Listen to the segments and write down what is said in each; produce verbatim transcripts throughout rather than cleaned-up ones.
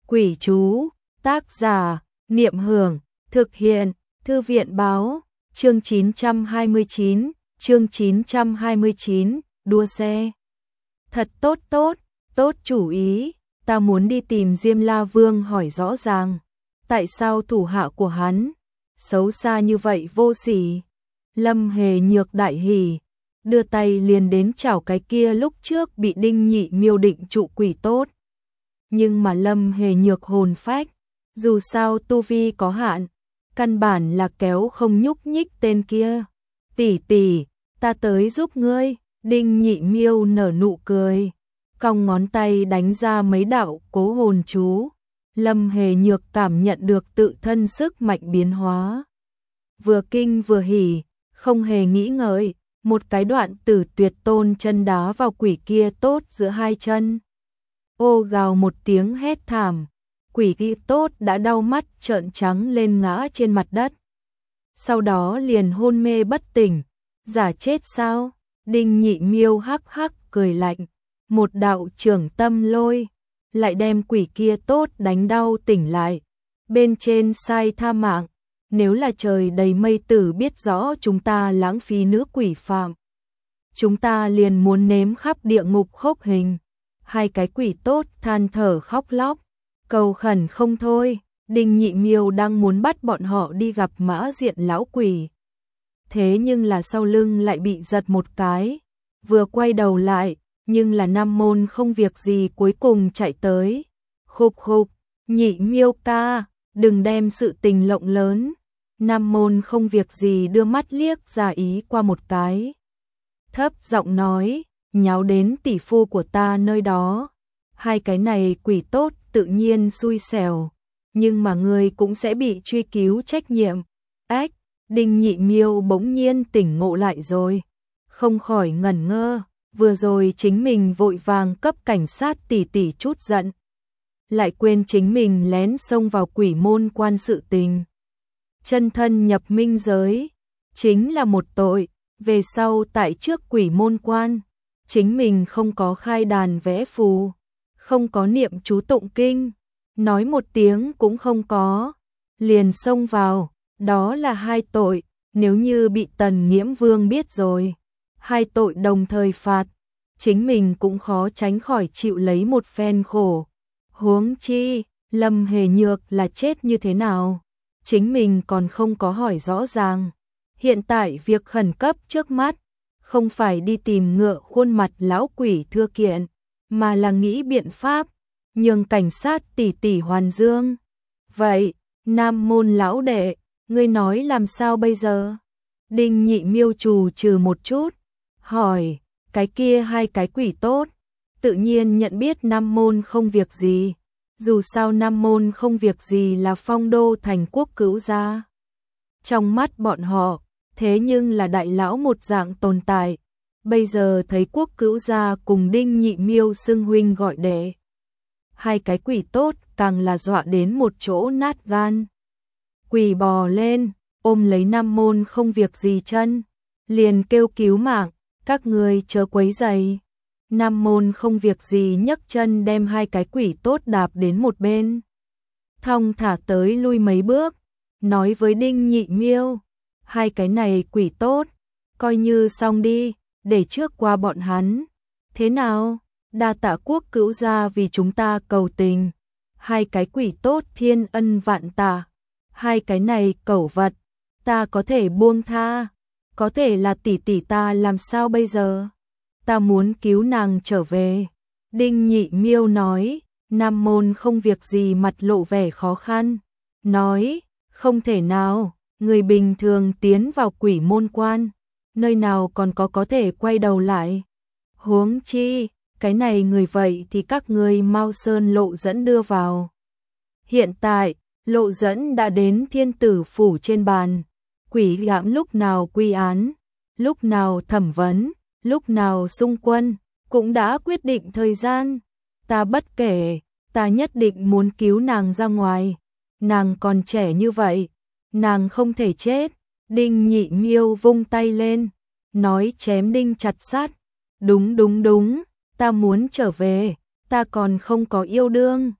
Quỷ chú, tác giả, Niệm Hưởng, thực hiện, Thư viện báo, chương chín trăm hai mươi chín, chương chín trăm hai mươi chín, đua xe. Thật tốt tốt, tốt chủ ý, ta muốn đi tìm Diêm La Vương hỏi rõ ràng, tại sao thủ hạ của hắn, xấu xa như vậy vô sỉ. Lâm Hề Nhược đại hỉ, đưa tay liền đến chảo cái kia lúc trước bị Đinh Nhị Miêu định trụ quỷ tốt. Nhưng mà Lâm Hề Nhược hồn phách, dù sao tu vi có hạn, căn bản là kéo không nhúc nhích tên kia. Tỷ tỷ, ta tới giúp ngươi. Đinh Nhị Miêu nở nụ cười, cong ngón tay đánh ra mấy đạo cố hồn chú. Lâm Hề Nhược cảm nhận được tự thân sức mạnh biến hóa, vừa kinh vừa hỉ, không hề nghĩ ngợi, một cái đoạn tử tuyệt tôn chân đá vào quỷ kia tốt giữa hai chân. Ô gào một tiếng hét thảm, quỷ kia tốt đã đau mắt trợn trắng lên ngã trên mặt đất. Sau đó liền hôn mê bất tỉnh, giả chết sao? Đinh Nhị Miêu hắc hắc cười lạnh, một đạo trưởng tâm lôi, lại đem quỷ kia tốt đánh đau tỉnh lại. Bên trên sai tha mạng, nếu là trời đầy mây tử biết rõ chúng ta lãng phí nữ quỷ phạm, chúng ta liền muốn nếm khắp địa ngục khốc hình. Hai cái quỷ tốt than thở khóc lóc, cầu khẩn không thôi. Đinh Nhị Miêu đang muốn bắt bọn họ đi gặp Mã Diện lão quỷ, thế nhưng là sau lưng lại bị giật một cái, vừa quay đầu lại, nhưng là Nam Môn không việc gì cuối cùng chạy tới. Khục khục, Nhị Miêu ca, đừng đem sự tình lộng lớn. Nam Môn không việc gì đưa mắt liếc ra ý qua một cái, thấp giọng nói, nháo đến tỷ phu của ta nơi đó. Hai cái này quỷ tốt tự nhiên xui xẻo, nhưng mà ngươi cũng sẽ bị truy cứu trách nhiệm. Ách, Đinh Nhị Miêu bỗng nhiên tỉnh ngộ lại rồi, không khỏi ngẩn ngơ, vừa rồi chính mình vội vàng cấp cảnh sát tỷ tỷ chút giận, lại quên chính mình lén xông vào quỷ môn quan sự tình. Chân thân nhập minh giới, chính là một tội, về sau tại trước quỷ môn quan, chính mình không có khai đàn vẽ phù, không có niệm chú tụng kinh, nói một tiếng cũng không có, liền xông vào, đó là hai tội, nếu như bị Tần Nghiễm Vương biết rồi, hai tội đồng thời phạt, chính mình cũng khó tránh khỏi chịu lấy một phen khổ. Huống chi, Lâm Hề Nhược là chết như thế nào, chính mình còn không có hỏi rõ ràng. Hiện tại việc khẩn cấp trước mắt, không phải đi tìm ngựa khuôn mặt lão quỷ thưa kiện, mà là nghĩ biện pháp, nhường cảnh sát tỷ tỷ hoàn dương. Vậy, Nam Môn lão đệ, ngươi nói làm sao bây giờ? Đinh Nhị Miêu trù trừ một chút, hỏi, cái kia hai cái quỷ tốt, tự nhiên nhận biết Nam Môn không việc gì, dù sao Nam Môn không việc gì là phong đô thành quốc cữu gia. Trong mắt bọn họ, thế nhưng là đại lão một dạng tồn tại, bây giờ thấy quốc cữu gia cùng Đinh Nhị Miêu xưng huynh gọi đệ. Hai cái quỷ tốt càng là dọa đến một chỗ nát gan. Quỷ bò lên, ôm lấy Nam Môn không việc gì chân, liền kêu cứu mạng, các người chớ quấy rầy. Nam Môn không việc gì nhấc chân đem hai cái quỷ tốt đạp đến một bên, thong thả tới lui mấy bước, nói với Đinh Nhị Miêu, hai cái này quỷ tốt, coi như xong đi, để trước qua bọn hắn. Thế nào? Đa tạ quốc cữu gia vì chúng ta cầu tình. Hai cái quỷ tốt thiên ân vạn tạ. Hai cái này cẩu vật, ta có thể buông tha. Có thể là tỷ tỷ ta làm sao bây giờ? Ta muốn cứu nàng trở về. Đinh Nhị Miêu nói, Nam Môn không việc gì mặt lộ vẻ khó khăn. Nói, không thể nào, người bình thường tiến vào quỷ môn quan, nơi nào còn có có thể quay đầu lại. Huống chi, cái này người vậy thì các ngươi mau sơn lộ dẫn đưa vào. Hiện tại, lộ dẫn đã đến thiên tử phủ trên bàn, quỷ gãm lúc nào quy án, lúc nào thẩm vấn, lúc nào xung quân, cũng đã quyết định thời gian. Ta bất kể, ta nhất định muốn cứu nàng ra ngoài, nàng còn trẻ như vậy, nàng không thể chết. Đinh Nhị Miêu vung tay lên, nói chém đinh chặt sắt, đúng đúng đúng, ta muốn trở về, ta còn không có yêu đương,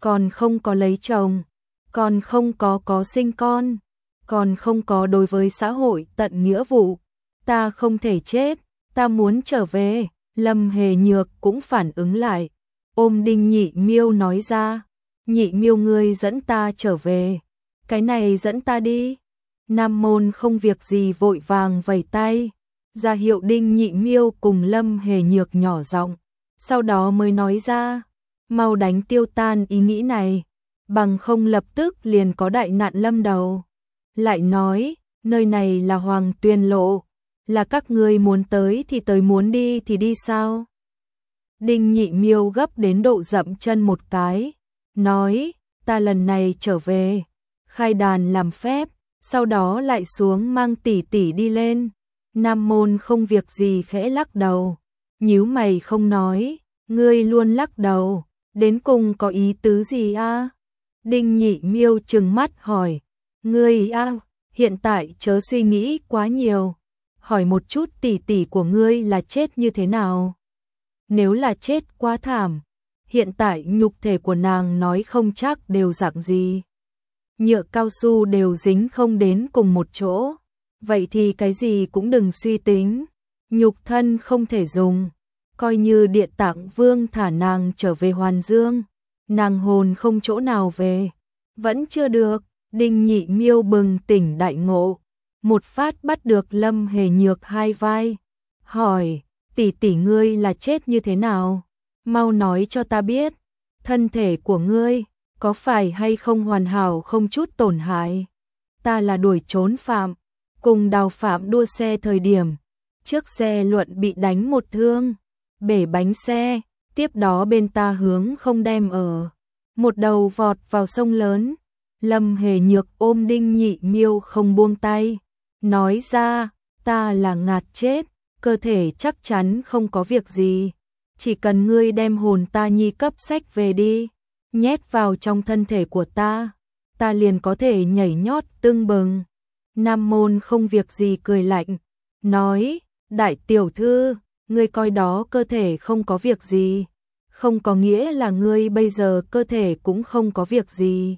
còn không có lấy chồng, còn không có có sinh con, còn không có đối với xã hội tận nghĩa vụ. Ta không thể chết, ta muốn trở về. Lâm Hề Nhược cũng phản ứng lại, ôm Đinh Nhị Miêu nói ra, Nhị Miêu ngươi dẫn ta trở về, cái này dẫn ta đi. Nam Môn không việc gì vội vàng vẩy tay, ra hiệu Đinh Nhị Miêu cùng Lâm Hề Nhược nhỏ giọng, sau đó mới nói ra, mau đánh tiêu tan ý nghĩ này, bằng không lập tức liền có đại nạn lâm đầu. Lại nói, nơi này là Hoàng Tuyền Lộ, là các ngươi muốn tới thì tới, muốn đi thì đi sao? Đinh Nhị Miêu gấp đến độ dậm chân một cái, nói, ta lần này trở về, khai đàn làm phép, sau đó lại xuống mang tỷ tỷ đi lên. Nam Môn không việc gì khẽ lắc đầu, nhíu mày không nói, ngươi luôn lắc đầu, đến cùng có ý tứ gì a? Đinh Nhị Miêu trừng mắt hỏi, ngươi a, hiện tại chớ suy nghĩ quá nhiều, hỏi một chút tỷ tỷ của ngươi là chết như thế nào? Nếu là chết quá thảm, hiện tại nhục thể của nàng nói không chắc đều dạng gì. Nhựa cao su đều dính không đến cùng một chỗ, vậy thì cái gì cũng đừng suy tính, nhục thân không thể dùng, coi như Địa Tạng Vương thả nàng trở về Hoàn Dương, nàng hồn không chỗ nào về, vẫn chưa được. Đinh Nhị Miêu bừng tỉnh đại ngộ, một phát bắt được Lâm Hề Nhược hai vai, hỏi, tỷ tỷ ngươi là chết như thế nào? Mau nói cho ta biết, thân thể của ngươi có phải hay không hoàn hảo không chút tổn hại? Ta là đuổi trốn phạm, cùng Đào Phạm đua xe thời điểm, trước xe Luận bị đánh một thương, bể bánh xe, tiếp đó bên ta hướng không đem ở, một đầu vọt vào sông lớn. Lâm Hề Nhược ôm Đinh Nhị Miêu không buông tay, nói ra, ta là ngạt chết, cơ thể chắc chắn không có việc gì, chỉ cần ngươi đem hồn ta nhi cấp sách về đi, nhét vào trong thân thể của ta, ta liền có thể nhảy nhót tưng bừng. Nam Môn không việc gì cười lạnh, nói, đại tiểu thư, ngươi coi đó cơ thể không có việc gì, không có nghĩa là ngươi bây giờ cơ thể cũng không có việc gì.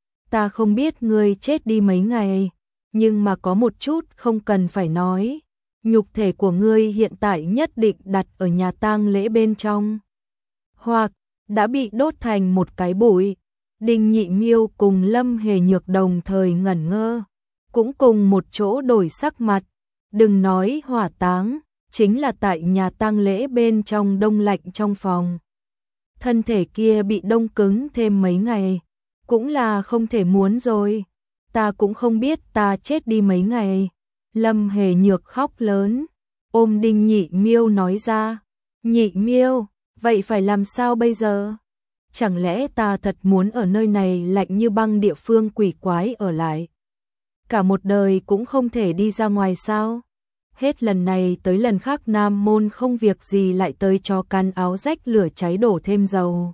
Ta không biết ngươi chết đi mấy ngày, nhưng mà có một chút không cần phải nói, nhục thể của ngươi hiện tại nhất định đặt ở nhà tang lễ bên trong, hoặc đã bị đốt thành một cái bụi. Đinh Nhị Miêu cùng Lâm Hề Nhược đồng thời ngẩn ngơ, cũng cùng một chỗ đổi sắc mặt, đừng nói hỏa táng, chính là tại nhà tang lễ bên trong đông lạnh trong phòng. Thân thể kia bị đông cứng thêm mấy ngày, cũng là không thể muốn rồi, ta cũng không biết ta chết đi mấy ngày. Lâm Hề Nhược khóc lớn, ôm Đinh Nhị Miêu nói ra, Nhị Miêu, vậy phải làm sao bây giờ? Chẳng lẽ ta thật muốn ở nơi này lạnh như băng địa phương quỷ quái ở lại? Cả một đời cũng không thể đi ra ngoài sao? Hết lần này tới lần khác Nam Môn không việc gì lại tới cho căn áo rách lửa cháy đổ thêm dầu.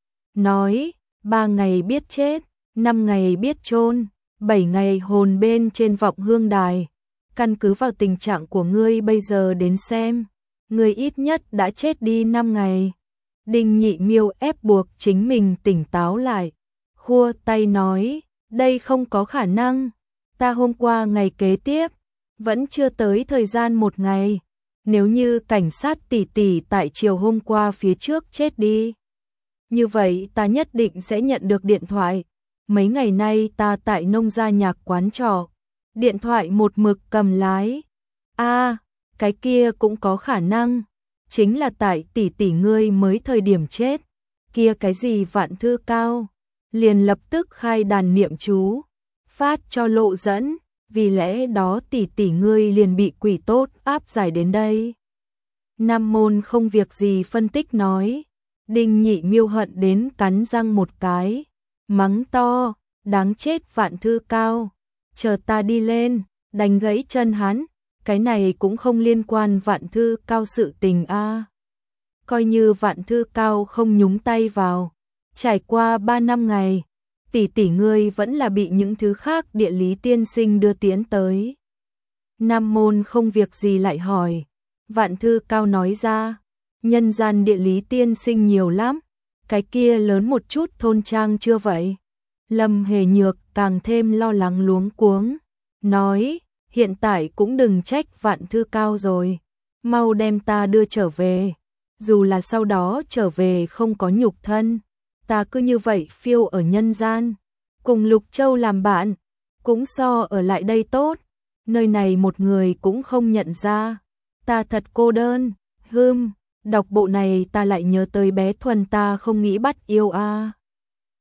Nói, ba ngày biết chết, năm ngày biết chôn, bảy ngày hồn bên trên vọng hương đài. Căn cứ vào tình trạng của ngươi bây giờ đến xem, ngươi ít nhất đã chết đi năm ngày. Đinh Nhị Miêu ép buộc chính mình tỉnh táo lại, khua tay nói, đây không có khả năng, ta hôm qua ngày kế tiếp, vẫn chưa tới thời gian một ngày, nếu như cảnh sát tỷ tỷ tại chiều hôm qua phía trước chết đi, như vậy ta nhất định sẽ nhận được điện thoại. Mấy ngày nay ta tại nông gia nhạc quán trọ, điện thoại một mực cầm lái. A, à, cái kia cũng có khả năng, chính là tại tỷ tỷ ngươi mới thời điểm chết, kia cái gì vạn thư cao, liền lập tức khai đàn niệm chú, phát cho lộ dẫn, vì lẽ đó tỷ tỷ ngươi liền bị quỷ tốt áp giải đến đây. Nam Môn không việc gì phân tích nói, Đinh Nhị Miêu hận đến cắn răng một cái, mắng to, đáng chết vạn thư cao, chờ ta đi lên, đánh gãy chân hắn, cái này cũng không liên quan vạn thư cao sự tình a. Coi như vạn thư cao không nhúng tay vào, trải qua ba năm ngày, tỷ tỷ ngươi vẫn là bị những thứ khác địa lý tiên sinh đưa tiến tới. Nam Môn không việc gì lại hỏi, vạn thư cao nói ra, nhân gian địa lý tiên sinh nhiều lắm, cái kia lớn một chút thôn trang chưa vậy? Lâm Hề Nhược càng thêm lo lắng luống cuống, nói, hiện tại cũng đừng trách Vạn Thư Cao rồi, mau đem ta đưa trở về, dù là sau đó trở về không có nhục thân, ta cứ như vậy phiêu ở nhân gian, cùng Lục Châu làm bạn, cũng so ở lại đây tốt, nơi này một người cũng không nhận ra, ta thật cô đơn, hưm, đọc bộ này ta lại nhớ tới bé Thuần ta không nghĩ bắt yêu a.